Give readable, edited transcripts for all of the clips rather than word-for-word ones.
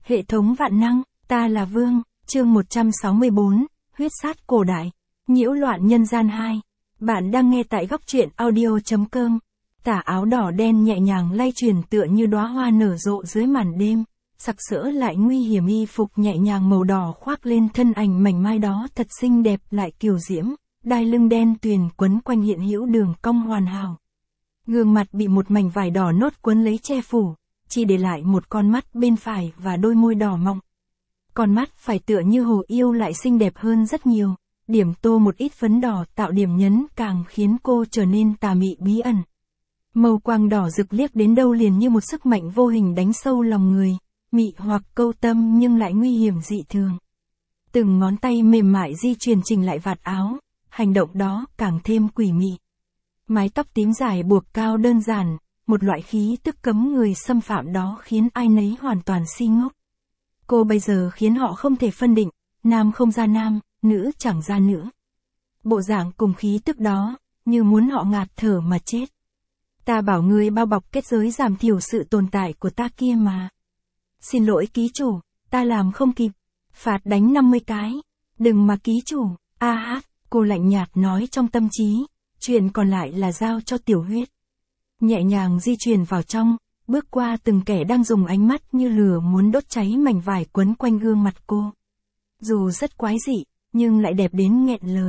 Hệ thống vạn năng, ta là Vương, chương 164, huyết sát cổ đại, nhiễu loạn nhân gian 2. Bạn đang nghe tại góc truyện audio.com. Tà áo đỏ đen nhẹ nhàng lay chuyển tựa như đóa hoa nở rộ dưới màn đêm, sặc sỡ lại nguy hiểm, y phục nhẹ nhàng màu đỏ khoác lên thân ảnh mảnh mai đó thật xinh đẹp lại kiều diễm, đai lưng đen tuyền quấn quanh hiện hữu đường cong hoàn hảo. Gương mặt bị một mảnh vải đỏ nốt quấn lấy che phủ, chỉ để lại một con mắt bên phải và đôi môi đỏ mọng. Con mắt phải tựa như hồ yêu lại xinh đẹp hơn rất nhiều, điểm tô một ít phấn đỏ tạo điểm nhấn càng khiến cô trở nên tà mị bí ẩn. Màu quang đỏ rực liếc đến đâu liền như một sức mạnh vô hình đánh sâu lòng người, mị hoặc câu tâm nhưng lại nguy hiểm dị thường. Từng ngón tay mềm mại di chuyển chỉnh lại vạt áo, hành động đó càng thêm quỷ mị. Mái tóc tím dài buộc cao đơn giản, một loại khí tức cấm người xâm phạm đó khiến ai nấy hoàn toàn si ngốc. Cô bây giờ khiến họ không thể phân định, nam không ra nam, nữ chẳng ra nữ. Bộ dạng cùng khí tức đó, như muốn họ ngạt thở mà chết. Ta bảo ngươi bao bọc kết giới giảm thiểu sự tồn tại của ta kia mà. Xin lỗi ký chủ, ta làm không kịp. Phạt đánh 50 cái. Đừng mà ký chủ, cô lạnh nhạt nói trong tâm trí. Chuyện còn lại là giao cho tiểu huyết. Nhẹ nhàng di chuyển vào trong, bước qua từng kẻ đang dùng ánh mắt như lửa muốn đốt cháy mảnh vải quấn quanh gương mặt cô. Dù rất quái dị, nhưng lại đẹp đến nghẹn lời.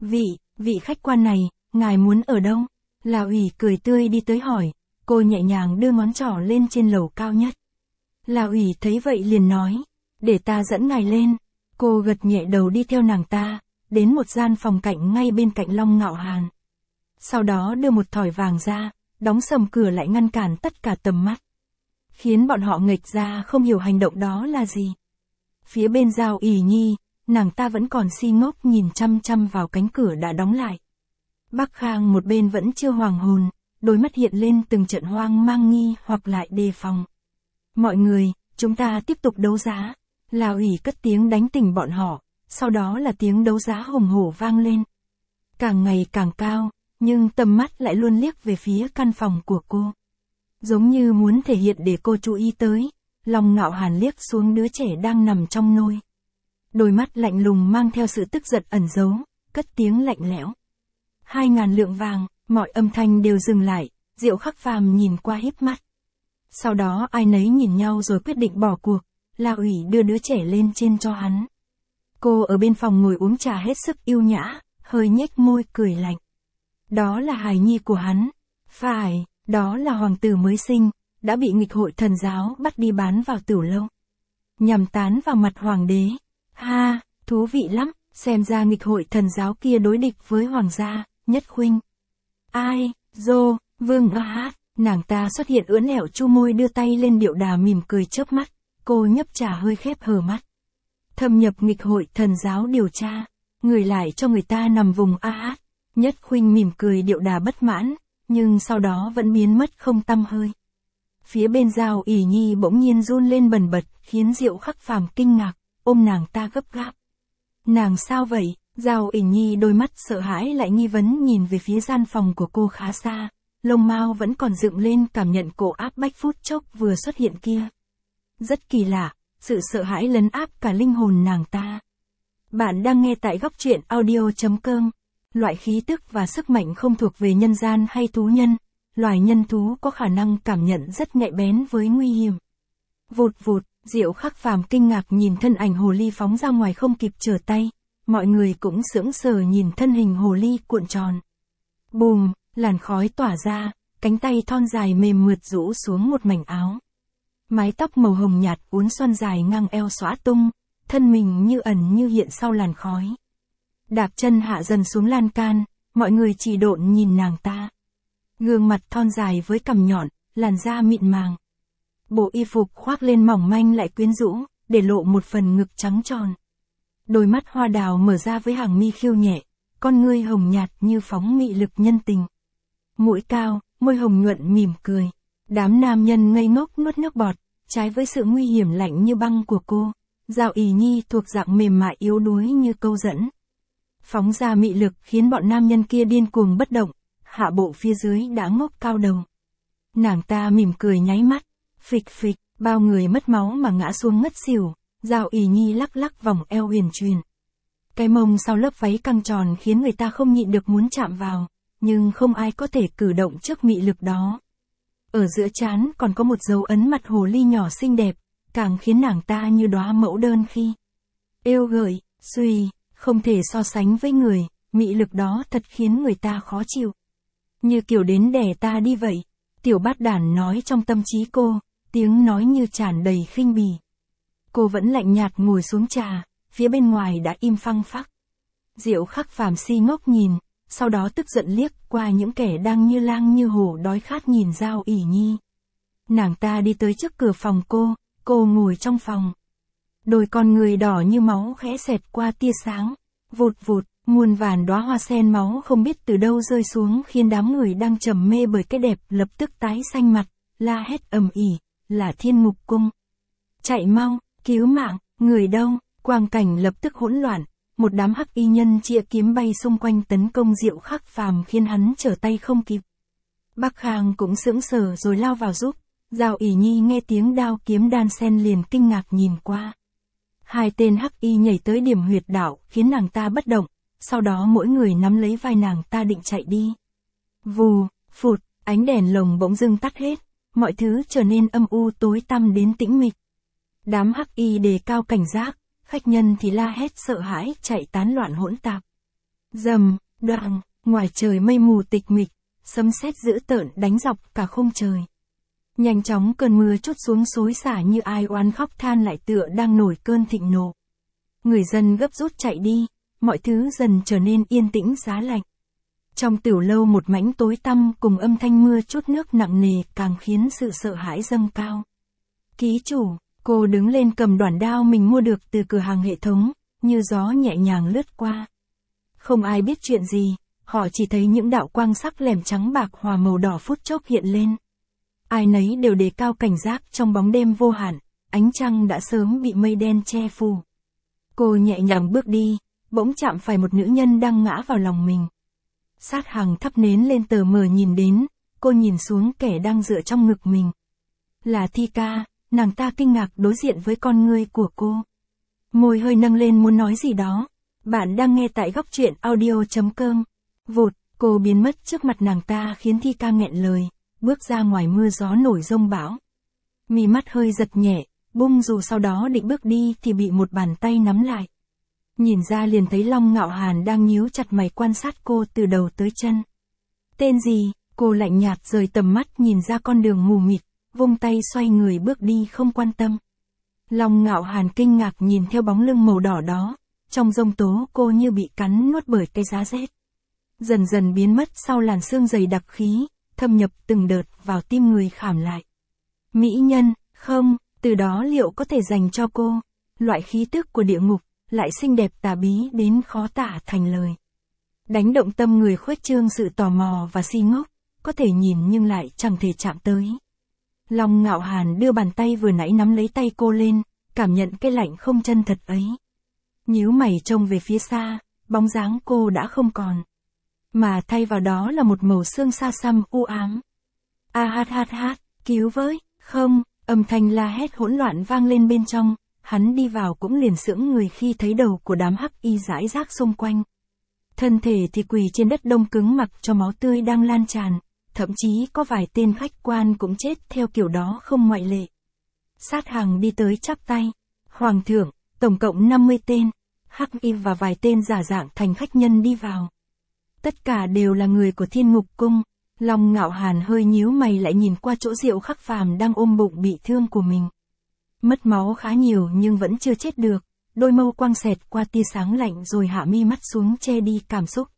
Vị khách quan này, ngài muốn ở đâu? Lão ủy cười tươi đi tới hỏi, cô nhẹ nhàng đưa ngón trỏ lên trên lầu cao nhất. Lão ủy thấy vậy liền nói, để ta dẫn ngài lên. Cô gật nhẹ đầu đi theo nàng ta, đến một gian phòng cạnh ngay bên cạnh Long Ngạo Hàn. Sau đó đưa một thỏi vàng ra, đóng sầm cửa lại ngăn cản tất cả tầm mắt. Khiến bọn họ nghệch ra không hiểu hành động đó là gì. Phía bên Giao ỷ nhi, nàng ta vẫn còn si ngốc nhìn chăm chăm vào cánh cửa đã đóng lại. Bắc Khang một bên vẫn chưa hoàn hồn, đôi mắt hiện lên từng trận hoang mang nghi hoặc lại đề phòng. Mọi người, chúng ta tiếp tục đấu giá. Lão ủy cất tiếng đánh tỉnh bọn họ, sau đó là tiếng đấu giá hùng hổ vang lên. Càng ngày càng cao, nhưng tầm mắt lại luôn liếc về phía căn phòng của cô. Giống như muốn thể hiện để cô chú ý tới, Long Ngạo Hàn liếc xuống đứa trẻ đang nằm trong nôi. Đôi mắt lạnh lùng mang theo sự tức giận ẩn giấu, cất tiếng lạnh lẽo. 2.000 lượng vàng, mọi âm thanh đều dừng lại, Diệu Khắc Phàm nhìn qua híp mắt. Sau đó ai nấy nhìn nhau rồi quyết định bỏ cuộc, Lão ủy đưa đứa trẻ lên trên cho hắn. Cô ở bên phòng ngồi uống trà hết sức yêu nhã, hơi nhếch môi cười lạnh. Đó là hài nhi của hắn. Phải, đó là hoàng tử mới sinh, đã bị nghịch hội thần giáo bắt đi bán vào tửu lâu. Nhằm tán vào mặt hoàng đế. Ha, thú vị lắm, xem ra nghịch hội thần giáo kia đối địch với hoàng gia, Nhất Khuynh. Ai, Vương nàng ta xuất hiện ưỡn ẹo chu môi đưa tay lên điệu đà mỉm cười chớp mắt, cô nhấp trà hơi khép hờ mắt. Thâm nhập nghịch hội thần giáo điều tra, người lại cho người ta nằm vùng Nhất Khuynh mỉm cười điệu đà bất mãn, nhưng sau đó vẫn biến mất không tăm hơi. Phía bên Giao ỷ nhi bỗng nhiên run lên bần bật, khiến Diệu Khắc Phàm kinh ngạc, ôm nàng ta gấp gáp. Nàng sao vậy? Giao ỷ nhi đôi mắt sợ hãi lại nghi vấn nhìn về phía gian phòng của cô khá xa, lông mao vẫn còn dựng lên cảm nhận cổ áp bách phút chốc vừa xuất hiện kia. Rất kỳ lạ, sự sợ hãi lấn áp cả linh hồn nàng ta. Bạn đang nghe tại góc truyện audio.com. Loại khí tức và sức mạnh không thuộc về nhân gian hay thú nhân, loài nhân thú có khả năng cảm nhận rất nhạy bén với nguy hiểm. Vụt vụt, Diệu Khắc Phàm kinh ngạc nhìn thân ảnh hồ ly phóng ra ngoài không kịp trở tay, mọi người cũng sững sờ nhìn thân hình hồ ly cuộn tròn. Bùm, làn khói tỏa ra, cánh tay thon dài mềm mượt rũ xuống một mảnh áo. Mái tóc màu hồng nhạt uốn xoăn dài ngang eo xõa tung, thân mình như ẩn như hiện sau làn khói. Đạp chân hạ dần xuống lan can, mọi người chỉ độn nhìn nàng ta. Gương mặt thon dài với cằm nhọn, làn da mịn màng. Bộ y phục khoác lên mỏng manh lại quyến rũ, để lộ một phần ngực trắng tròn. Đôi mắt hoa đào mở ra với hàng mi khiêu nhẹ, con ngươi hồng nhạt như phóng mị lực nhân tình. Mũi cao, môi hồng nhuận mỉm cười. Đám nam nhân ngây ngốc nuốt nước bọt, trái với sự nguy hiểm lạnh như băng của cô. Giao ỷ nhi thuộc dạng mềm mại yếu đuối như câu dẫn. Phóng ra mị lực khiến bọn nam nhân kia điên cuồng bất động, hạ bộ phía dưới đã ngốc cao đầu. Nàng ta mỉm cười nháy mắt, phịch phịch, Bao người mất máu mà ngã xuống ngất xỉu, Giao ỷ nhi lắc lắc vòng eo huyền truyền. Cái mông sau lớp váy căng tròn khiến người ta không nhịn được muốn chạm vào, nhưng không ai có thể cử động trước mị lực đó. Ở giữa trán còn có một dấu ấn mặt hồ ly nhỏ xinh đẹp, càng khiến nàng ta như đóa mẫu đơn khi êu gợi, xuy, không thể so sánh với người, mị lực đó thật khiến người ta khó chịu. Như kiểu đến đẻ ta đi vậy, Tiểu Bát Đản nói trong tâm trí cô, tiếng nói như tràn đầy khinh bỉ. Cô vẫn lạnh nhạt ngồi xuống trà, phía bên ngoài đã im phăng phắc. Diệu Khắc Phàm si ngốc nhìn, sau đó tức giận liếc qua những kẻ đang như lang như hổ đói khát nhìn Giao ỷ nhi. Nàng ta đi tới trước cửa phòng cô ngồi trong phòng. Đôi con người đỏ như máu khẽ xẹt qua tia sáng, vụt vụt, muôn vàn đóa hoa sen máu không biết từ đâu rơi xuống khiến đám người đang trầm mê bởi cái đẹp lập tức tái xanh mặt, la hét ầm ĩ, là Thiên Ngục Cung. Chạy mau, cứu mạng, người đâu, quang cảnh lập tức hỗn loạn, một đám hắc y nhân chĩa kiếm bay xung quanh tấn công Diệu Khắc Phàm khiến hắn trở tay không kịp. Bắc Khang cũng sững sờ rồi lao vào giúp, Giao ỷ nhi nghe tiếng đao kiếm đan sen liền kinh ngạc nhìn qua. Hai tên hắc y nhảy tới điểm huyệt đạo khiến nàng ta bất động, sau đó mỗi người nắm lấy vai nàng ta định chạy đi. Vù, phụt, ánh đèn lồng bỗng dưng tắt hết, mọi thứ trở nên âm u tối tăm đến tĩnh mịch. Đám hắc y đề cao cảnh giác, khách nhân thì la hét sợ hãi chạy tán loạn hỗn tạp. Rầm, đoàng, ngoài trời mây mù tịch mịch, sấm sét dữ tợn đánh dọc cả khung trời. Nhanh chóng cơn mưa trút xuống xối xả như ai oán khóc than lại tựa đang nổi cơn thịnh nộ. Người dân gấp rút chạy đi, mọi thứ dần trở nên yên tĩnh giá lạnh. Trong tiểu lâu một mảnh tối tăm cùng âm thanh mưa trút nước nặng nề càng khiến sự sợ hãi dâng cao. Ký chủ, cô đứng lên cầm đoản đao mình mua được từ cửa hàng hệ thống, như gió nhẹ nhàng lướt qua. Không ai biết chuyện gì, họ chỉ thấy những đạo quang sắc lẻm trắng bạc hòa màu đỏ phút chốc hiện lên. Ai nấy đều đề cao cảnh giác trong bóng đêm vô hạn, ánh trăng đã sớm bị mây đen che phủ. Cô nhẹ nhàng bước đi, bỗng chạm phải một nữ nhân đang ngã vào lòng mình. Sát Hằng thắp nến lên tờ mờ nhìn đến, cô nhìn xuống kẻ đang dựa trong ngực mình. Là Thi Ca, nàng ta kinh ngạc đối diện với con ngươi của cô. Môi hơi nâng lên muốn nói gì đó. Bạn đang nghe tại góc truyện audio.com. Vụt, cô biến mất trước mặt nàng ta khiến Thi Ca nghẹn lời, bước ra ngoài mưa gió nổi giông bão. Mí mắt hơi giật nhẹ, bung dù sau đó định bước đi thì bị một bàn tay nắm lại. Nhìn ra liền thấy Long Ngạo Hàn đang nhíu chặt mày quan sát cô từ đầu tới chân. Tên gì? Cô lạnh nhạt rời tầm mắt nhìn ra con đường mù mịt, vung tay xoay người bước đi không quan tâm. Long Ngạo Hàn kinh ngạc nhìn theo bóng lưng màu đỏ đó, trong giông tố cô như bị cắn nuốt bởi cái giá rét. Dần dần biến mất sau làn sương dày đặc khí, thâm nhập từng đợt vào tim người khảm lại. Mỹ nhân, không, từ đó liệu có thể dành cho cô, loại khí tức của địa ngục, lại xinh đẹp tà bí đến khó tả thành lời. Đánh động tâm người khuếch trương sự tò mò và si ngốc, có thể nhìn nhưng lại chẳng thể chạm tới. Long Ngạo Hàn đưa bàn tay vừa nãy nắm lấy tay cô lên, cảm nhận cái lạnh không chân thật ấy. Nhíu mày trông về phía xa, bóng dáng cô đã không còn. Mà thay vào đó là một màu sương xa xăm u ám. A hát hát hát, cứu với, không, âm thanh la hét hỗn loạn vang lên bên trong, hắn đi vào cũng liền sững người khi thấy đầu của đám hắc y rải rác xung quanh. Thân thể thì quỳ trên đất đông cứng mặc cho máu tươi đang lan tràn, thậm chí có vài tên khách quan cũng chết theo kiểu đó không ngoại lệ. Sát Hằng đi tới chắp tay, Hoàng thượng, tổng cộng 50 tên, hắc y và vài tên giả dạng thành khách nhân đi vào. Tất cả đều là người của Thiên Ngục Cung. Long Ngạo Hàn hơi nhíu mày lại nhìn qua chỗ Diệu Khắc Phàm đang ôm bụng bị thương của mình. Mất máu khá nhiều nhưng vẫn chưa chết được, đôi mâu quang xẹt qua tia sáng lạnh rồi hạ mi mắt xuống che đi cảm xúc.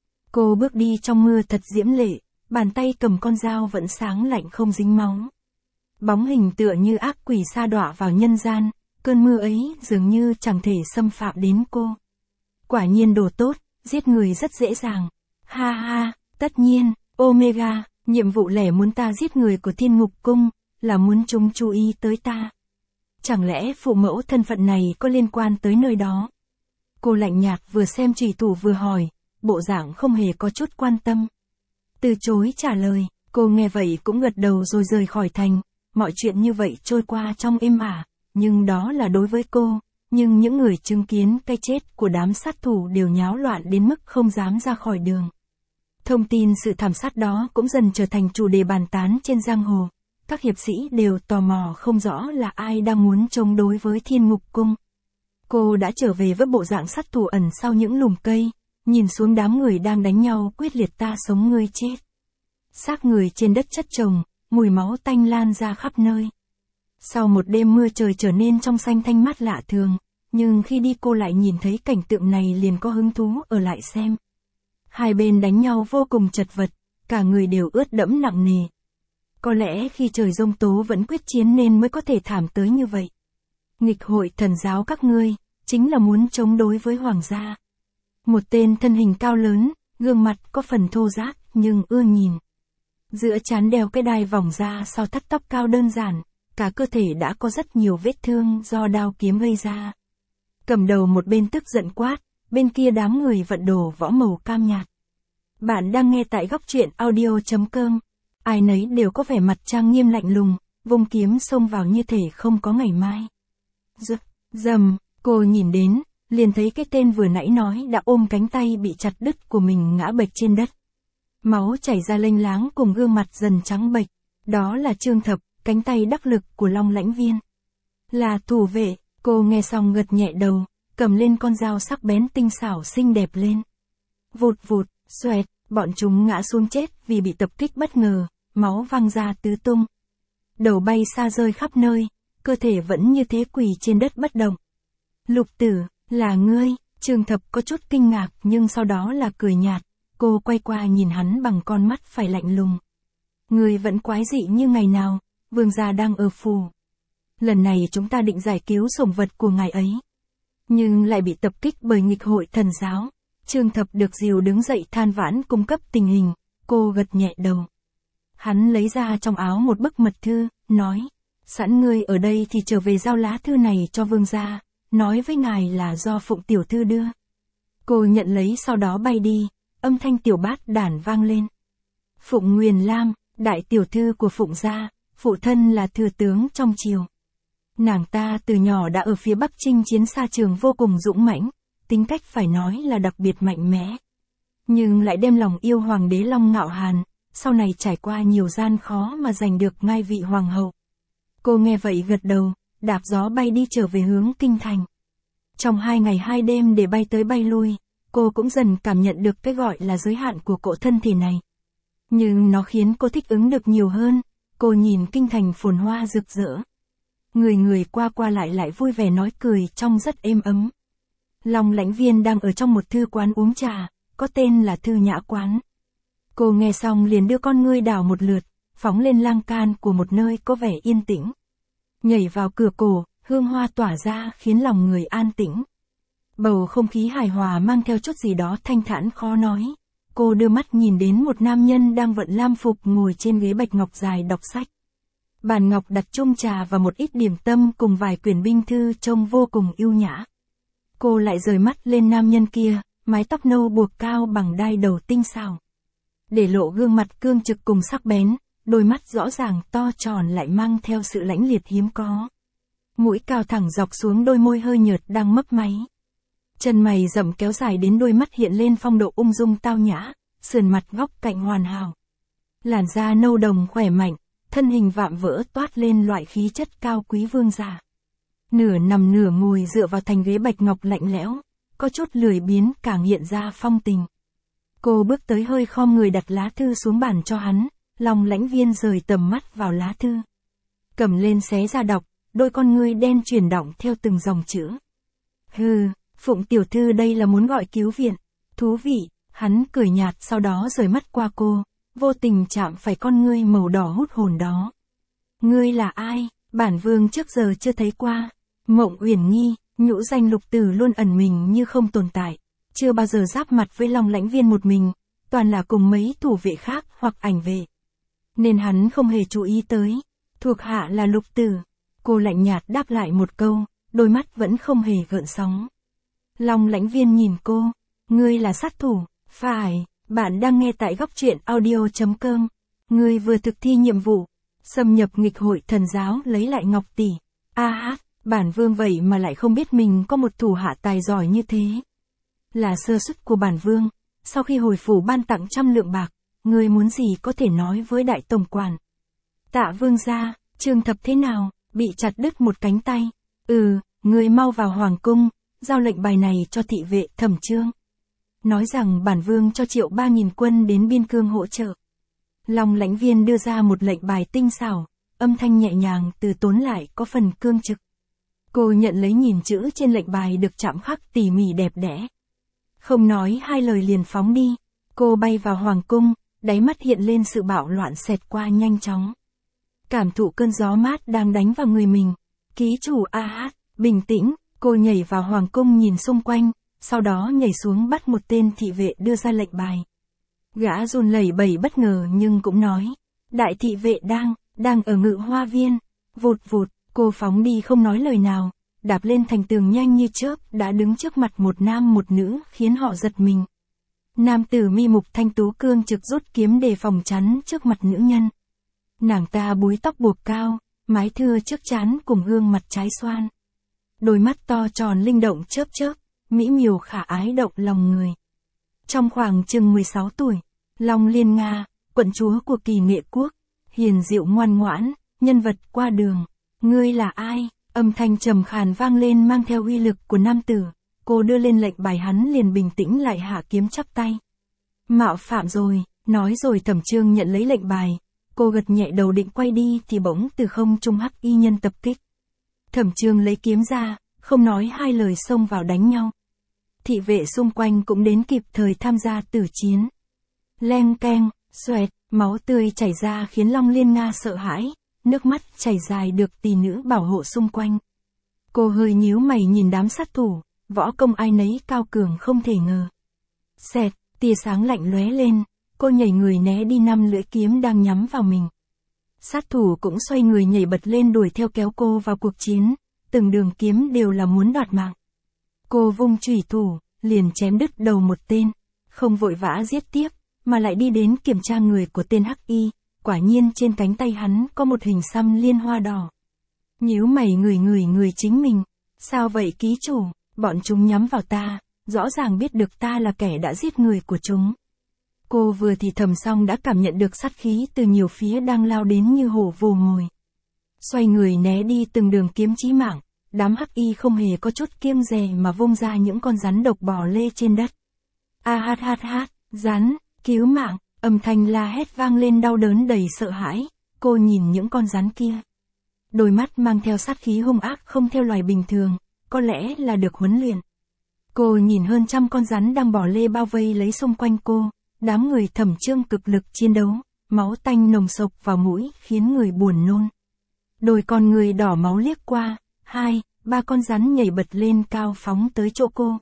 Cô bước đi trong mưa thật diễm lệ, bàn tay cầm con dao vẫn sáng lạnh không dính máu. Bóng hình tựa như ác quỷ sa đọa vào nhân gian, cơn mưa ấy dường như chẳng thể xâm phạm đến cô. Quả nhiên đồ tốt, giết người rất dễ dàng. Ha ha, tất nhiên, Omega, nhiệm vụ lẻ muốn ta giết người của Thiên Ngục Cung, là muốn chúng chú ý tới ta. Chẳng lẽ phụ mẫu thân phận này có liên quan tới nơi đó? Cô lạnh nhạt vừa xem chủy thủ vừa hỏi, bộ dạng không hề có chút quan tâm. Từ chối trả lời, cô nghe vậy cũng gật đầu rồi rời khỏi thành. mọi chuyện như vậy trôi qua trong êm ả, nhưng đó là đối với cô, nhưng những người chứng kiến cái chết của đám sát thủ đều nháo loạn đến mức không dám ra khỏi đường. Thông tin sự thảm sát đó cũng dần trở thành chủ đề bàn tán trên giang hồ. Các hiệp sĩ đều tò mò không rõ là ai đang muốn chống đối với Thiên Ngục Cung. Cô đã trở về với bộ dạng sát thủ ẩn sau những lùm cây, nhìn xuống đám người đang đánh nhau quyết liệt ta sống ngươi chết. Xác người trên đất chất chồng, mùi máu tanh lan ra khắp nơi. Sau một đêm mưa trời trở nên trong xanh thanh mát lạ thường, nhưng khi đi cô lại nhìn thấy cảnh tượng này liền có hứng thú ở lại xem. Hai bên đánh nhau vô cùng chật vật, cả người đều ướt đẫm nặng nề. Có lẽ khi trời giông tố vẫn quyết chiến nên mới có thể thảm tới như vậy. Nghịch hội thần giáo các ngươi, chính là muốn chống đối với hoàng gia. Một tên thân hình cao lớn, gương mặt có phần thô ráp nhưng ưa nhìn. Giữa trán đeo cái đai vòng da sau thắt tóc cao đơn giản, cả cơ thể đã có rất nhiều vết thương do đao kiếm gây ra. Cầm đầu một bên tức giận quát, bên kia đám người vận đồ võ màu cam nhạt. Bạn đang nghe tại góc truyện audio.com. Ai nấy đều có vẻ mặt trang nghiêm lạnh lùng, vung kiếm xông vào như thể không có ngày mai. Dầm, cô nhìn đến, liền thấy cái tên vừa nãy nói đã ôm cánh tay bị chặt đứt của mình ngã bệch trên đất. Máu chảy ra lênh láng cùng gương mặt dần trắng bệch. Đó là Trương Thập, cánh tay đắc lực của Long Lãnh Viên. Là thủ vệ, cô nghe xong gật nhẹ đầu, cầm lên con dao sắc bén tinh xảo xinh đẹp lên. Vụt vụt, xoẹt, bọn chúng ngã xuống chết vì bị tập kích bất ngờ, máu văng ra tứ tung. Đầu bay xa rơi khắp nơi, cơ thể vẫn như thế quỳ trên đất bất động. Lục Tử, là ngươi, Trương Thập có chút kinh ngạc nhưng sau đó là cười nhạt, cô quay qua nhìn hắn bằng con mắt phải lạnh lùng. Ngươi vẫn quái dị như ngày nào, vương gia đang ở phủ. Lần này chúng ta định giải cứu sủng vật của ngài ấy, nhưng lại bị tập kích bởi nghịch hội thần giáo. Trương Thập được dìu đứng dậy than vãn cung cấp tình hình, cô gật nhẹ đầu. Hắn lấy ra trong áo một bức mật thư, nói, sẵn ngươi ở đây thì trở về giao lá thư này cho vương gia, nói với ngài là do Phụng tiểu thư đưa. Cô nhận lấy sau đó bay đi, âm thanh tiểu bát đản vang lên. Phụng Nguyền Lam, đại tiểu thư của Phụng gia, phụ thân là thừa tướng trong triều. Nàng ta từ nhỏ đã ở phía Bắc chinh chiến xa trường vô cùng dũng mãnh, tính cách phải nói là đặc biệt mạnh mẽ. Nhưng lại đem lòng yêu hoàng đế Long Ngạo Hàn, sau này trải qua nhiều gian khó mà giành được ngai vị hoàng hậu. Cô nghe vậy gật đầu, đạp gió bay đi trở về hướng kinh thành. Trong 2 ngày 2 đêm để bay tới bay lui, cô cũng dần cảm nhận được cái gọi là giới hạn của cỗ thân thể này. Nhưng nó khiến cô thích ứng được nhiều hơn, cô nhìn kinh thành phồn hoa rực rỡ. Người người qua qua lại vui vẻ nói cười trông rất êm ấm. Long Lãnh Viên đang ở trong một thư quán uống trà, có tên là Thư Nhã Quán. Cô nghe xong liền đưa con ngươi đảo một lượt, phóng lên lan can của một nơi có vẻ yên tĩnh. Nhảy vào cửa cổ, hương hoa tỏa ra khiến lòng người an tĩnh. Bầu không khí hài hòa mang theo chút gì đó thanh thản khó nói. Cô đưa mắt nhìn đến một nam nhân đang vận lam phục ngồi trên ghế bạch ngọc dài đọc sách. Bàn ngọc đặt chung trà và một ít điểm tâm cùng vài quyển binh thư trông vô cùng ưu nhã. Cô lại rời mắt lên nam nhân kia, mái tóc nâu buộc cao bằng đai đầu tinh xảo. Để lộ gương mặt cương trực cùng sắc bén, đôi mắt rõ ràng to tròn lại mang theo sự lãnh liệt hiếm có. Mũi cao thẳng dọc xuống đôi môi hơi nhợt đang mấp máy. Chân mày rậm kéo dài đến đôi mắt hiện lên phong độ ung dung tao nhã, sườn mặt góc cạnh hoàn hảo. Làn da nâu đồng khỏe mạnh, thân hình vạm vỡ toát lên loại khí chất cao quý vương giả. Nửa nằm nửa ngồi dựa vào thành ghế bạch ngọc lạnh lẽo, có chút lười biếng càng hiện ra phong tình. Cô bước tới hơi khom người đặt lá thư xuống bàn cho hắn, Long Lãnh Viên rời tầm mắt vào lá thư. Cầm lên xé ra đọc, đôi con ngươi đen chuyển động theo từng dòng chữ. Hừ, Phụng tiểu thư đây là muốn gọi cứu viện. Thú vị, hắn cười nhạt sau đó rời mắt qua cô, vô tình chạm phải con ngươi màu đỏ hút hồn đó. Ngươi là ai? Bản vương trước giờ chưa thấy qua. Mộng Uyển Nghi, nhũ danh Lục Tử luôn ẩn mình như không tồn tại, chưa bao giờ giáp mặt với Long Lãnh Viên một mình, toàn là cùng mấy thủ vệ khác hoặc ảnh vệ. Nên hắn không hề chú ý tới. Thuộc hạ là Lục Tử. Cô lạnh nhạt đáp lại một câu, đôi mắt vẫn không hề gợn sóng. Long Lãnh Viên nhìn cô, ngươi là sát thủ, phải, bạn đang nghe tại góc truyện audio.com. Ngươi vừa thực thi nhiệm vụ, Xâm nhập nghịch hội thần giáo lấy lại ngọc tỷ. Bản vương vậy mà lại không biết mình có một thủ hạ tài giỏi như thế. Là sơ suất của bản vương, sau khi hồi phủ ban tặng 100 lượng bạc, ngươi muốn gì có thể nói với đại tổng quản. Tạ vương gia, Trương Thập thế nào, bị chặt đứt một cánh tay. Ngươi mau vào hoàng cung, giao lệnh bài này cho thị vệ Thẩm Trương. Nói rằng bản vương cho triệu 3.000 quân đến biên cương hỗ trợ. Long lãnh viên đưa ra một lệnh bài tinh xảo, âm thanh nhẹ nhàng từ tốn lại có phần cương trực. Cô nhận lấy nhìn chữ trên lệnh bài được chạm khắc tỉ mỉ đẹp đẽ. Không nói hai lời liền phóng đi, cô bay vào hoàng cung, đáy mắt hiện lên sự bạo loạn xẹt qua nhanh chóng. Cảm thụ cơn gió mát đang đánh vào người mình. Ký chủ bình tĩnh, cô nhảy vào hoàng cung nhìn xung quanh, sau đó nhảy xuống bắt một tên thị vệ đưa ra lệnh bài. Gã run lẩy bẩy bất ngờ nhưng cũng nói, đại thị vệ đang ở Ngự Hoa Viên. Vụt vụt, cô phóng đi không nói lời nào, đạp lên thành tường nhanh như chớp đã đứng trước mặt một nam một nữ khiến họ giật mình. Nam tử mi mục thanh tú cương trực rút kiếm đề phòng chắn trước mặt nữ nhân. Nàng ta búi tóc buộc cao, mái thưa trước trán cùng gương mặt trái xoan. Đôi mắt to tròn linh động chớp chớp, mỹ miều khả ái động lòng người. Trong khoảng chừng 16 tuổi, Long Liên Nga, quận chúa của Kỳ Nghệ Quốc, hiền diệu ngoan ngoãn, nhân vật qua đường. Ngươi là ai? Âm thanh trầm khàn vang lên mang theo uy lực của nam tử. Cô đưa lên lệnh bài hắn liền bình tĩnh lại hạ kiếm chắp tay. Mạo phạm rồi, nói rồi Thẩm Trương nhận lấy lệnh bài. Cô gật nhẹ đầu định quay đi thì bỗng từ không trung hắc y nhân tập kích. Thẩm Trương lấy kiếm ra, không nói hai lời xông vào đánh nhau. Thị vệ xung quanh cũng đến kịp thời tham gia tử chiến. Leng keng, xoẹt, máu tươi chảy ra khiến Long Liên Nga sợ hãi, nước mắt chảy dài được tỷ nữ bảo hộ xung quanh. Cô hơi nhíu mày nhìn đám sát thủ, võ công ai nấy cao cường không thể ngờ. Xẹt, tia sáng lạnh lóe lên, cô nhảy người né đi 5 lưỡi kiếm đang nhắm vào mình. Sát thủ cũng xoay người nhảy bật lên đuổi theo kéo cô vào cuộc chiến, từng đường kiếm đều là muốn đoạt mạng. Cô vung chủy thủ, liền chém đứt đầu một tên, không vội vã giết tiếp, mà lại đi đến kiểm tra người của tên hắc y, quả nhiên trên cánh tay hắn có một hình xăm liên hoa đỏ. Nhíu mày người chính mình, sao vậy ký chủ, bọn chúng nhắm vào ta, rõ ràng biết được ta là kẻ đã giết người của chúng. Cô vừa thì thầm xong đã cảm nhận được sát khí từ nhiều phía đang lao đến như hổ vồ mồi. Xoay người né đi từng đường kiếm chí mạng, đám hắc y không hề có chút kiêng dè mà vung ra những con rắn độc bò lê trên đất. Rắn, cứu mạng, âm thanh la hét vang lên đau đớn đầy sợ hãi, cô nhìn những con rắn kia. Đôi mắt mang theo sát khí hung ác không theo loài bình thường, có lẽ là được huấn luyện. Cô nhìn hơn 100 con rắn đang bò lê bao vây lấy xung quanh cô, đám người Thẩm Trương cực lực chiến đấu, máu tanh nồng sộc vào mũi khiến người buồn nôn. Đôi con người đỏ máu liếc qua, 2-3 con rắn nhảy bật lên cao phóng tới chỗ cô.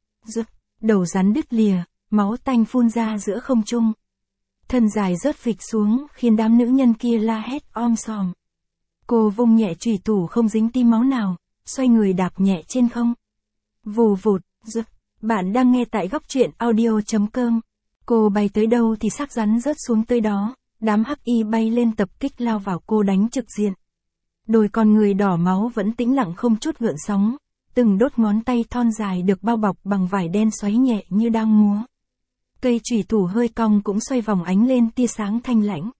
Đầu rắn đứt lìa, máu tanh phun ra giữa không trung. Thân dài rớt phịch xuống khiến đám nữ nhân kia la hét om sòm. Cô vung nhẹ chủy thủ không dính tí máu nào, xoay người đạp nhẹ trên không. Vù vụt, bạn đang nghe tại góc truyện audio.com. Cô bay tới đâu thì xác rắn rớt xuống tới đó, đám hắc y bay lên tập kích lao vào cô đánh trực diện. Đôi con người đỏ máu vẫn tĩnh lặng không chút gợn sóng, từng đốt ngón tay thon dài được bao bọc bằng vải đen xoáy nhẹ như đang múa. Cây chủy thủ hơi cong cũng xoay vòng ánh lên tia sáng thanh lãnh.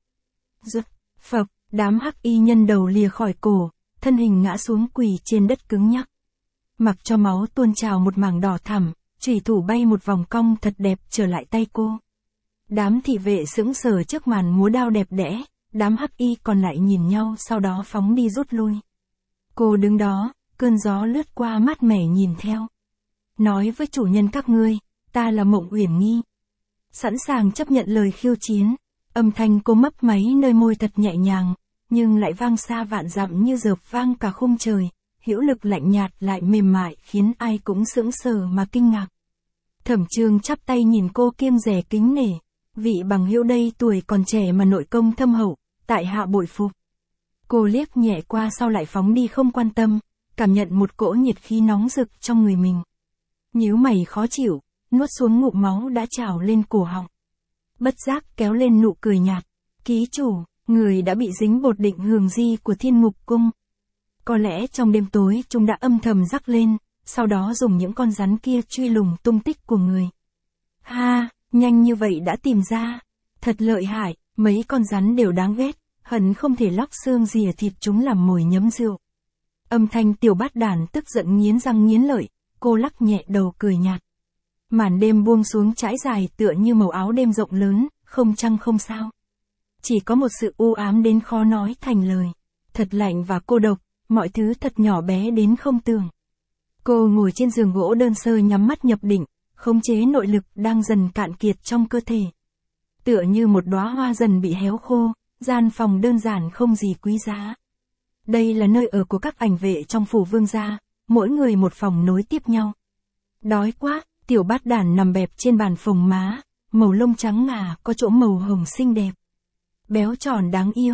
Phập, đám hắc y nhân đầu lìa khỏi cổ, thân hình ngã xuống quỳ trên đất cứng nhắc. Mặc cho máu tuôn trào một mảng đỏ thẳm, chủy thủ bay một vòng cong thật đẹp trở lại tay cô. Đám thị vệ sững sờ trước màn múa đao đẹp đẽ, đám hắc y còn lại nhìn nhau sau đó phóng đi rút lui. Cô đứng đó, cơn gió lướt qua mát mẻ nhìn theo. Nói với chủ nhân các ngươi, ta là Mộng Uyển Nghi. Sẵn sàng chấp nhận lời khiêu chiến, âm thanh cô mấp máy nơi môi thật nhẹ nhàng, nhưng lại vang xa vạn dặm như dợp vang cả khung trời, hữu lực lạnh nhạt lại mềm mại khiến ai cũng sững sờ mà kinh ngạc. Thẩm Trương chắp tay nhìn cô kiêng dè kính nể, vị bằng hữu đây tuổi còn trẻ mà nội công thâm hậu, tại hạ bội phục. Cô liếc nhẹ qua sau lại phóng đi không quan tâm, cảm nhận một cỗ nhiệt khí nóng rực trong người mình. Nhíu mày khó chịu, nuốt xuống ngụm máu đã trào lên cổ họng. Bất giác kéo lên nụ cười nhạt, ký chủ, người đã bị dính bột định hường di của Thiên Ngục Cung. Có lẽ trong đêm tối chúng đã âm thầm rắc lên, sau đó dùng những con rắn kia truy lùng tung tích của người. Ha, nhanh như vậy đã tìm ra. Thật lợi hại, mấy con rắn đều đáng ghét, hận không thể lóc xương rìa thịt chúng làm mồi nhấm rượu. Âm thanh Tiểu Bát Đản tức giận nghiến răng nghiến lợi, cô lắc nhẹ đầu cười nhạt. Màn đêm buông xuống trải dài tựa như màu áo đêm rộng lớn, không trăng không sao. Chỉ có một sự u ám đến khó nói thành lời. Thật lạnh và cô độc, mọi thứ thật nhỏ bé đến không tưởng. Cô ngồi trên giường gỗ đơn sơ nhắm mắt nhập định, khống chế nội lực đang dần cạn kiệt trong cơ thể. Tựa như một đóa hoa dần bị héo khô, gian phòng đơn giản không gì quý giá. Đây là nơi ở của các ảnh vệ trong phủ vương gia, mỗi người một phòng nối tiếp nhau. Đói quá, Tiểu Bát Đản nằm bẹp trên bàn phồng má, màu lông trắng ngà có chỗ màu hồng xinh đẹp. Béo tròn đáng yêu,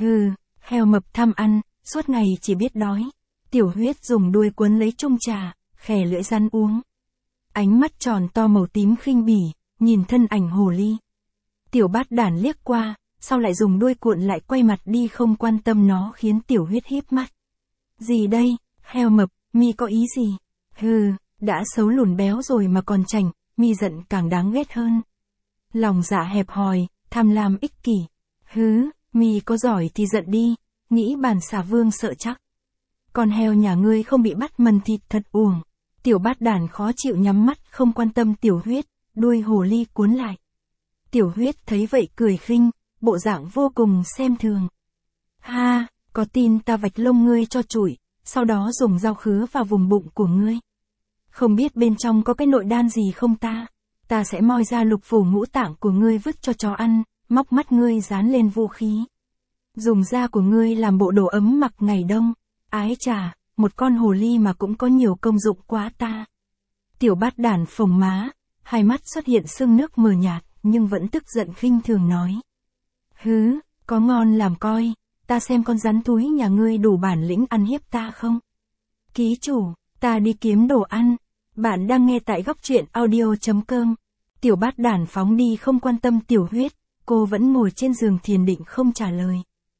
heo mập tham ăn, suốt ngày chỉ biết đói. Tiểu Huyết dùng đuôi quấn lấy chung trà, khè lưỡi rắn uống. Ánh mắt tròn to màu tím khinh bỉ, nhìn thân ảnh hồ ly. Tiểu Bát Đản liếc qua, sau lại dùng đuôi cuộn lại quay mặt đi không quan tâm nó khiến Tiểu Huyết híp mắt. Gì đây, heo mập, mi có ý gì? Đã xấu lùn béo rồi mà còn chảnh, mi giận càng đáng ghét hơn. Lòng dạ hẹp hòi, tham lam ích kỷ. Mi có giỏi thì giận đi, nghĩ bản xà vương sợ chắc. Con heo nhà ngươi không bị bắt mần thịt thật uổng. Tiểu Bát Đản khó chịu nhắm mắt không quan tâm Tiểu Huyết, đuôi hồ ly cuốn lại. Tiểu Huyết thấy vậy cười khinh, bộ dạng vô cùng xem thường. Ha, có tin ta vạch lông ngươi cho trụi, sau đó dùng dao khứa vào vùng bụng của ngươi. Không biết bên trong có cái nội đan gì không ta? Ta sẽ moi ra lục phủ ngũ tạng của ngươi vứt cho chó ăn, móc mắt ngươi dán lên vũ khí. Dùng da của ngươi làm bộ đồ ấm mặc ngày đông. Ái chà, một con hồ ly mà cũng có nhiều công dụng quá ta. Tiểu Bát Đản phồng má, hai mắt xuất hiện sương nước mờ nhạt, nhưng vẫn tức giận khinh thường nói. Có ngon làm coi, ta xem con rắn túi nhà ngươi đủ bản lĩnh ăn hiếp ta không? Ký chủ, ta đi kiếm đồ ăn. Bạn đang nghe tại góc truyện audio.com. Tiểu Bát Đản phóng đi không quan tâm Tiểu Huyết, cô vẫn ngồi trên giường thiền định không trả lời.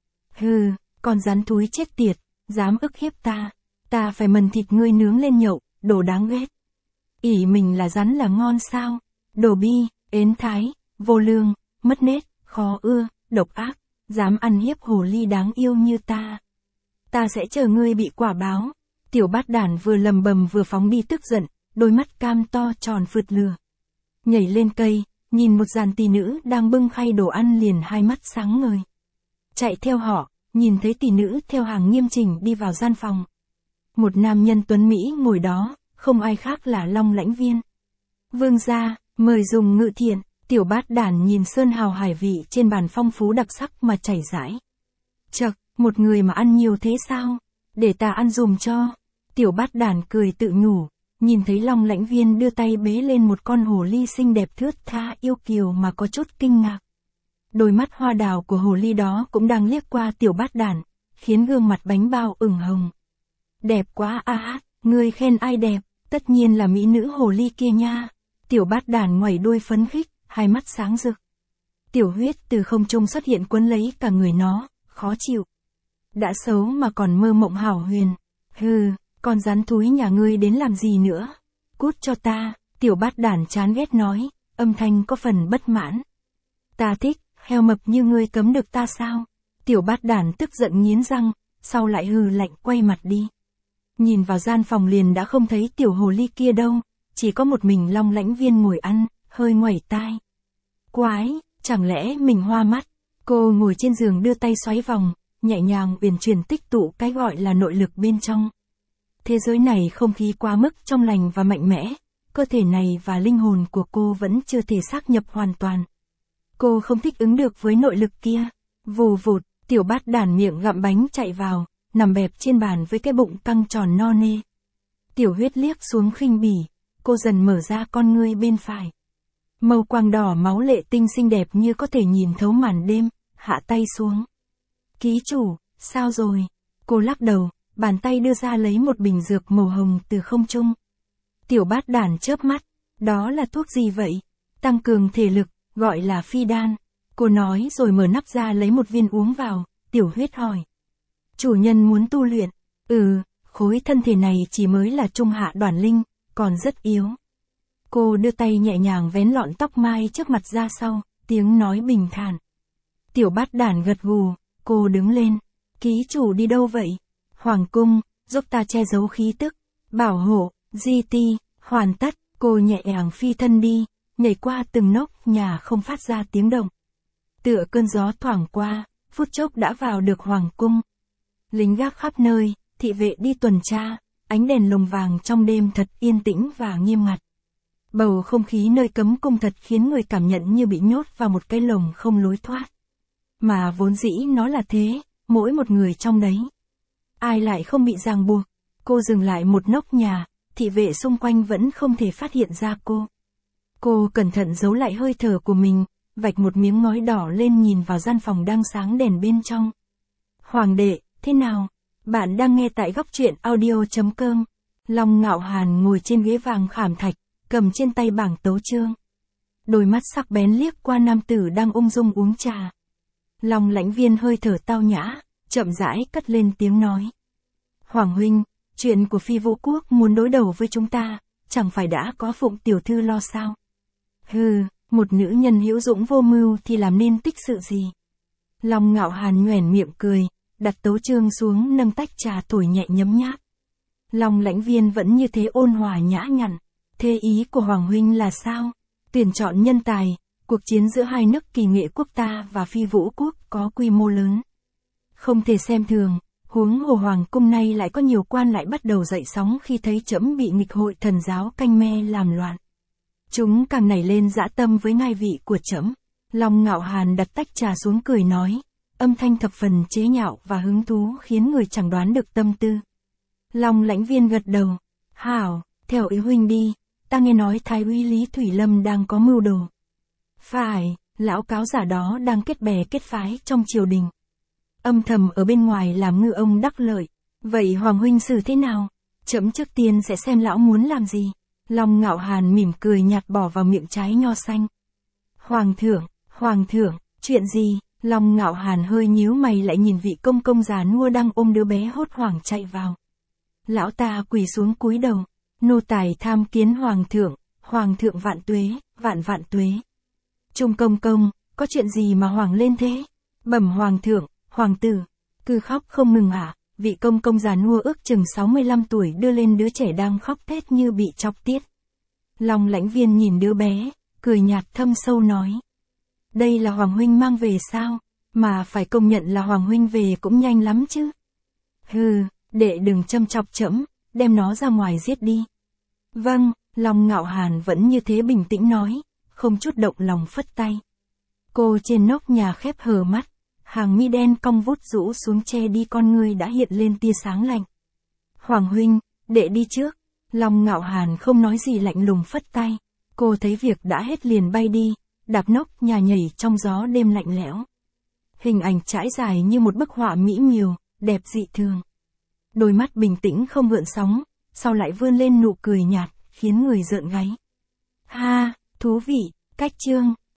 Con rắn túi chết tiệt, dám ức hiếp ta. Ta phải mần thịt ngươi nướng lên nhậu, đồ đáng ghét. Ỷ mình là rắn là ngon sao? Đồ bi, ến thái, vô lương, mất nết, khó ưa, độc ác, dám ăn hiếp hồ ly đáng yêu như ta. Ta sẽ chờ ngươi bị quả báo. Tiểu Bát Đản vừa lầm bầm vừa phóng đi tức giận, đôi mắt cam to tròn phượt lửa. Nhảy lên cây, nhìn một dàn tỷ nữ đang bưng khay đồ ăn liền hai mắt sáng ngời. Chạy theo họ, nhìn thấy tỷ nữ theo hàng nghiêm chỉnh đi vào gian phòng. Một nam nhân tuấn Mỹ ngồi đó, không ai khác là Long Lãnh Viên. Vương gia, mời dùng ngự thiện. Tiểu Bát Đản nhìn sơn hào hải vị trên bàn phong phú đặc sắc mà chảy rãi. Chậc, một người mà ăn nhiều thế sao? Để ta ăn dùm cho. Tiểu Bát Đản cười tự nhủ, nhìn thấy Long Lãnh Viên đưa tay bế lên một con hồ ly xinh đẹp thướt tha yêu kiều mà có chút kinh ngạc. Đôi mắt hoa đào của hồ ly đó cũng đang liếc qua Tiểu Bát Đản, khiến gương mặt bánh bao ửng hồng. Đẹp quá à, ngươi khen ai đẹp, tất nhiên là mỹ nữ hồ ly kia nha. Tiểu Bát Đản ngoảy đuôi phấn khích, hai mắt sáng rực. Tiểu Huyết từ không trung xuất hiện quấn lấy cả người nó, khó chịu. Đã xấu mà còn mơ mộng hảo huyền. Con rắn thúi nhà ngươi đến làm gì nữa? Cút cho ta, Tiểu Bát Đản chán ghét nói, âm thanh có phần bất mãn. Ta thích, heo mập như ngươi cấm được ta sao? Tiểu Bát Đản tức giận nghiến răng, sau lại hừ lạnh quay mặt đi. Nhìn vào gian phòng liền đã không thấy tiểu hồ ly kia đâu, chỉ có một mình Long Lãnh Viên ngồi ăn, hơi ngoẩy tai. Quái, chẳng lẽ mình hoa mắt? Cô ngồi trên giường đưa tay xoáy vòng, nhẹ nhàng uyển chuyển tích tụ cái gọi là nội lực bên trong. Thế giới này không khí quá mức trong lành và mạnh mẽ, cơ thể này và linh hồn của cô vẫn chưa thể xác nhập hoàn toàn. Cô không thích ứng được với nội lực kia. Vù vụt, Tiểu Bát Đản miệng gặm bánh chạy vào, nằm bẹp trên bàn với cái bụng căng tròn no nê. Tiểu Huyết liếc xuống khinh bỉ, cô dần mở ra con ngươi bên phải. Màu quang đỏ máu lệ tinh xinh đẹp như có thể nhìn thấu màn đêm, hạ tay xuống. Ký chủ, sao rồi? Cô lắc đầu, bàn tay đưa ra lấy một bình dược màu hồng từ không trung. Tiểu Bát Đản chớp mắt, đó là thuốc gì vậy? Tăng cường thể lực, gọi là phi đan. Cô nói rồi mở nắp ra lấy một viên uống vào, Tiểu Huyết hỏi. Chủ nhân muốn tu luyện. Khối thân thể này chỉ mới là trung hạ đoản linh, còn rất yếu. Cô đưa tay nhẹ nhàng vén lọn tóc mai trước mặt ra sau, tiếng nói bình thản. Tiểu Bát Đản gật gù, cô đứng lên. Ký chủ đi đâu vậy? Hoàng cung, giúp ta che giấu khí tức, bảo hộ, di ti, hoàn tất. Cô nhẹ nhàng phi thân đi, nhảy qua từng nóc nhà không phát ra tiếng động. Tựa cơn gió thoảng qua, phút chốc đã vào được hoàng cung. Lính gác khắp nơi, thị vệ đi tuần tra, ánh đèn lồng vàng trong đêm thật yên tĩnh và nghiêm ngặt. Bầu không khí nơi cấm cung thật khiến người cảm nhận như bị nhốt vào một cái lồng không lối thoát. Mà vốn dĩ nó là thế, mỗi một người trong đấy. Ai lại không bị ràng buộc. Cô dừng lại một nóc nhà, thị vệ xung quanh vẫn không thể phát hiện ra cô. Cô cẩn thận giấu lại hơi thở của mình, vạch một miếng ngói đỏ lên nhìn vào gian phòng đang sáng đèn bên trong. Hoàng đệ, thế nào? Bạn đang nghe tại góc truyện audio.com. Long Ngạo Hàn ngồi trên ghế vàng khảm thạch, cầm trên tay bảng tấu chương. Đôi mắt sắc bén liếc qua nam tử đang ung dung uống trà. Long Lãnh Viên hơi thở tao nhã, chậm rãi cất lên tiếng nói. Hoàng huynh, chuyện của Phi Vũ Quốc muốn đối đầu với chúng ta, chẳng phải đã có Phụng tiểu thư lo sao? Một nữ nhân hữu dũng vô mưu thì làm nên tích sự gì? Long Ngạo Hàn nhoẻn miệng cười, đặt tấu chương xuống nâng tách trà thổi nhẹ nhấm nháp. Long Lãnh Viên vẫn như thế ôn hòa nhã nhặn. Thế ý của Hoàng huynh là sao? Tuyển chọn nhân tài, cuộc chiến giữa hai nước Kỳ Nghệ quốc ta và Phi Vũ Quốc có quy mô lớn. Không thể xem thường, huống hồ hoàng cung nay lại có nhiều quan lại bắt đầu dậy sóng khi thấy trẫm bị nghịch hội thần giáo canh me làm loạn. Chúng càng nảy lên dã tâm với ngai vị của trẫm. Long Ngạo Hàn đặt tách trà xuống cười nói, âm thanh thập phần chế nhạo và hứng thú khiến người chẳng đoán được tâm tư. Long Lãnh Viên gật đầu, hảo, theo ý huynh đi, ta nghe nói Thái úy Lý Thủy Lâm đang có mưu đồ. Phải, lão cáo giả đó đang kết bè kết phái trong triều đình. Âm thầm ở bên ngoài làm ngư ông đắc lợi. Vậy Hoàng huynh xử thế nào? Trẫm trước tiên sẽ xem lão muốn làm gì. Long Ngạo Hàn mỉm cười nhạt bỏ vào miệng trái nho xanh. Hoàng thượng, chuyện gì? Long Ngạo Hàn hơi nhíu mày lại nhìn vị công già nua đang ôm đứa bé hốt hoảng chạy vào. Lão ta quỳ xuống cúi đầu, nô tài tham kiến Hoàng thượng vạn tuế, vạn tuế. Trung công, có chuyện gì mà hoảng lên thế? Bẩm Hoàng thượng, hoàng tử, cứ khóc không ngừng hả? Vị công già nua ước chừng 65 tuổi đưa lên đứa trẻ đang khóc thét như bị chọc tiết. Long Lãnh Viên nhìn đứa bé, cười nhạt thâm sâu nói. Đây là Hoàng huynh mang về sao? Mà phải công nhận là Hoàng huynh về cũng nhanh lắm chứ. Đệ đừng châm chọc trẫm, đem nó ra ngoài giết đi. Vâng, Long Ngạo Hàn vẫn như thế bình tĩnh nói, không chút động lòng phất tay. Cô trên nóc nhà khép hờ mắt, hàng mi đen cong vút rũ xuống che đi con ngươi đã hiện lên tia sáng lạnh. Hoàng huynh, đệ đi trước. Long Ngạo Hàn không nói gì lạnh lùng phất tay. Cô thấy việc đã hết liền bay đi, đạp nóc nhà nhảy trong gió đêm lạnh lẽo. Hình ảnh trải dài như một bức họa mỹ miều, đẹp dị thường. Đôi mắt bình tĩnh không gợn sóng, sau lại vươn lên nụ cười nhạt, khiến người rợn gáy. Ha, thú vị, cách chương.